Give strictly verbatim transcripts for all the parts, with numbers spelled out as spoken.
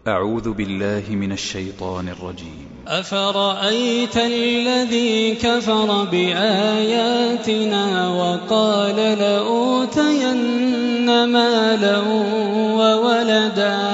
أعوذ بالله من الشيطان الرجيم. أفرأيت الذي كفر بآياتنا وقال لأوتين مالا وولدا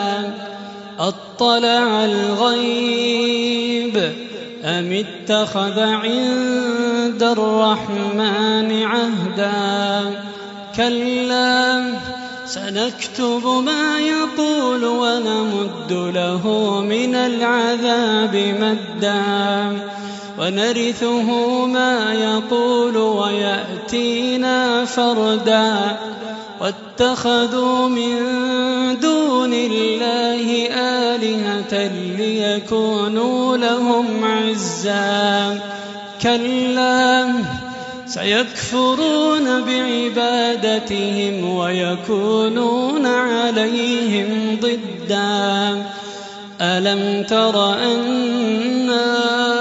أطلع الغيب أم اتخذ عند الرحمن عهدا كلا سنكتب ما يقول ونمد له من العذاب مدا ونرثه ما يقول ويأتينا فردا واتخذوا من دون الله آلهة ليكونوا لهم عزا كلا سيكفرون بعبادتهم ويكونون عليهم ضدا ألم تر أنا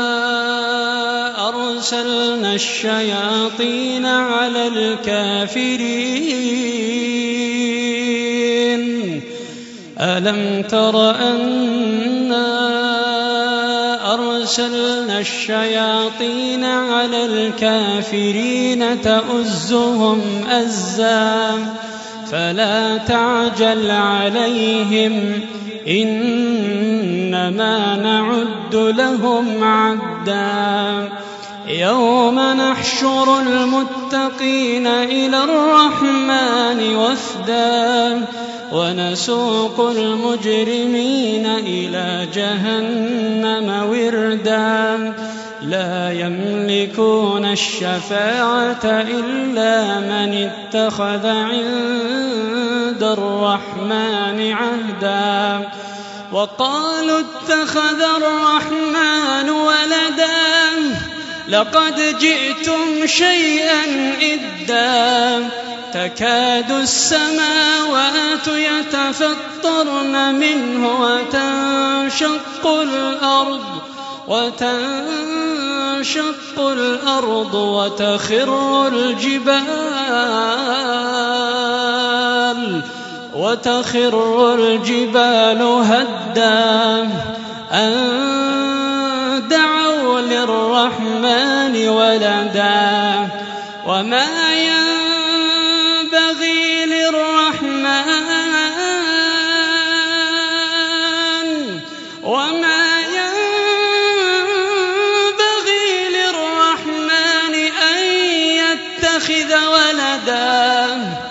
أرسلنا الشياطين على الكافرين ألم تر أنا أرسلنا الشياطين على الكافرين تؤزهم أزا فلا تعجل عليهم إنما نعد لهم عدا يوم نحشر المتقين إلى الرحمن وفدا ونسوق المجرمين إلى جهنم وردا لا يملكون الشفاعة إلا من اتخذ عند الرحمن عهدا وقالوا اتخذ الرحمن ولدا لقد جئتم شيئا إدا تكاد السماوات يتفطرن منه وتنشق الأرض وتنشق الأرض وتخر الجبال وتخر الجبال هدا أن دعوا للرحمن ولدا وما ينبغي للرحمن وما ينبغي للرحمن أن يتخذ ولدا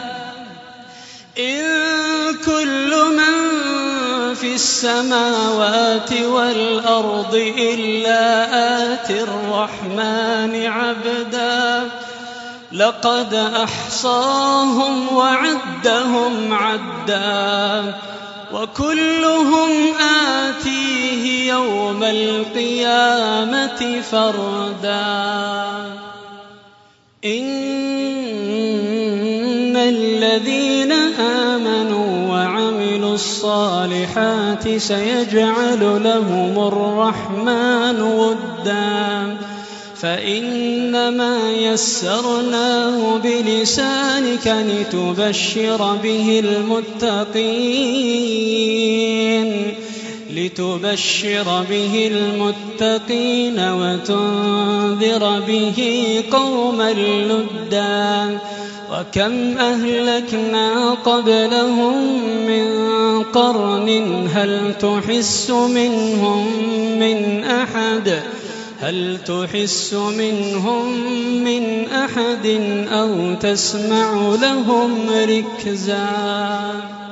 إن كل من في السماوات والأرض إلا آتي الرحمن عبدا لقد أحصاهم وعدهم عدا وكلهم آتيه يوم القيامة فردا إن الذين آمنوا وعملوا الصالحات سيجعل لهم الرحمن ودا فإنما يسرناه بلسانك لتبشر به المتقين لتبشر به المتقين وتنذر به قوما لدا وكم أهلكنا قبلهم من قرن هل تحس منهم من أحد هل تحس منهم من أحد أو تسمع لهم ركزا